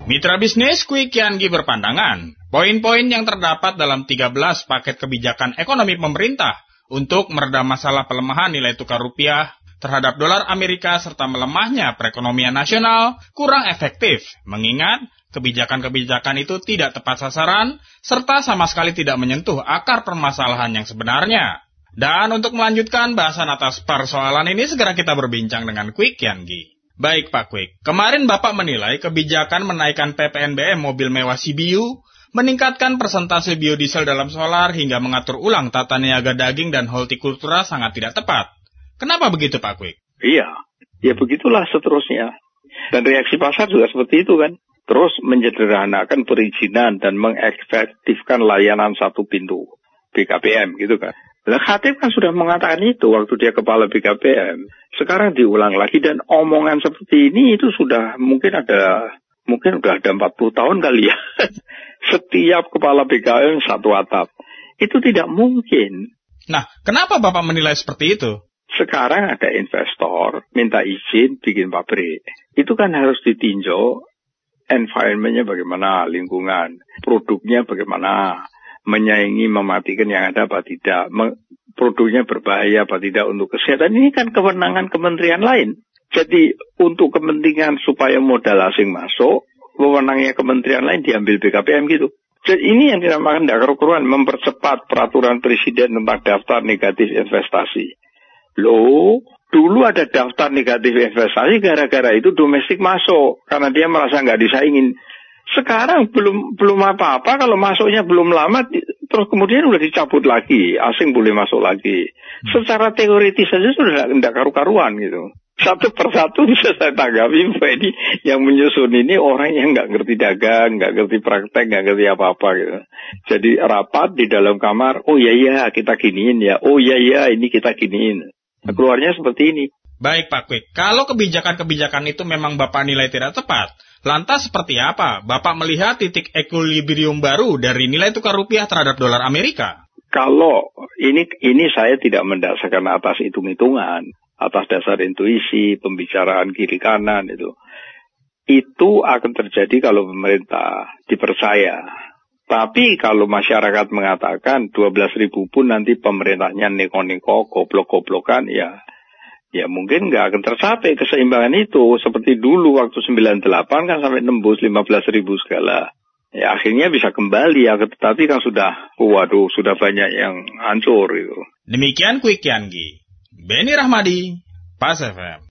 Mitra bisnis Quick Kiangi berpandangan, poin-poin yang terdapat dalam 13 paket kebijakan ekonomi pemerintah untuk meredam masalah pelemahan nilai tukar rupiah terhadap dolar Amerika serta melemahnya perekonomian nasional kurang efektif, mengingat kebijakan-kebijakan itu tidak tepat sasaran serta sama sekali tidak menyentuh akar permasalahan yang sebenarnya. Dan untuk melanjutkan bahasan atas persoalan ini, segera kita berbincang dengan Quick Kiangi. Baik Pak Quick, kemarin Bapak menilai kebijakan menaikkan PPNBM mobil mewah CBU, meningkatkan persentase biodiesel dalam solar hingga mengatur ulang tata niaga daging dan hortikultura sangat tidak tepat. Kenapa begitu Pak Quick? Iya, ya begitulah seterusnya. Dan reaksi pasar juga seperti itu kan. Terus menyederhanakan perizinan dan mengefektifkan layanan satu pintu BKPM gitu kan. Nah, Khatib kan sudah mengatakan itu waktu dia kepala BKPM. Sekarang diulang lagi dan omongan seperti ini itu sudah mungkin udah ada 40 tahun kali ya. Setiap kepala BKPM satu atap. Itu tidak mungkin. Nah, kenapa Bapak menilai seperti itu? Sekarang ada investor minta izin bikin pabrik. Itu kan harus ditinjau environment-nya bagaimana, lingkungan, produknya bagaimana, menyaingi, mematikan yang ada apa tidak, produknya berbahaya apa tidak untuk kesehatan. Ini kan kewenangan kementerian lain. Jadi untuk kepentingan supaya modal asing masuk, wewenangnya kementerian lain diambil BKPM gitu. Jadi ini yang dinamakan karu-karuan, mempercepat peraturan presiden tentang daftar negatif investasi. Loh, dulu ada daftar negatif investasi gara-gara itu domestik masuk karena dia merasa nggak disaingin. Sekarang belum apa-apa kalau masuknya belum lama terus kemudian udah dicabut lagi, asing boleh masuk lagi. Secara teoritis saja sudah tidak karu-karuan gitu. Satu persatu bisa saya tanggapi bahwa ini yang menyusun ini orang yang nggak ngerti dagang, nggak ngerti praktek, nggak ngerti apa-apa gitu. Jadi rapat di dalam kamar, oh iya kita giniin ya, oh iya ini kita giniin. Nah, keluarnya seperti ini. Baik Pak Quick, kalau kebijakan-kebijakan itu memang Bapak nilai tidak tepat, lantas seperti apa Bapak melihat titik equilibrium baru dari nilai tukar rupiah terhadap dolar Amerika? Kalau ini saya tidak mendasarkan atas hitung-hitungan, atas dasar intuisi, pembicaraan kiri kanan itu. Itu akan terjadi kalau pemerintah dipercaya. Tapi kalau masyarakat mengatakan 12.000 pun nanti pemerintahnya neko-neko, goblok-goblokan, ya mungkin nggak akan tercapai keseimbangan itu. Seperti dulu waktu 98 kan sampai nembus 15.000 segala. Ya akhirnya bisa kembali ya, tetapi kan sudah banyak yang hancur gitu. Demikian Quick Kiangi. Beni Rahmadi, Pas FM.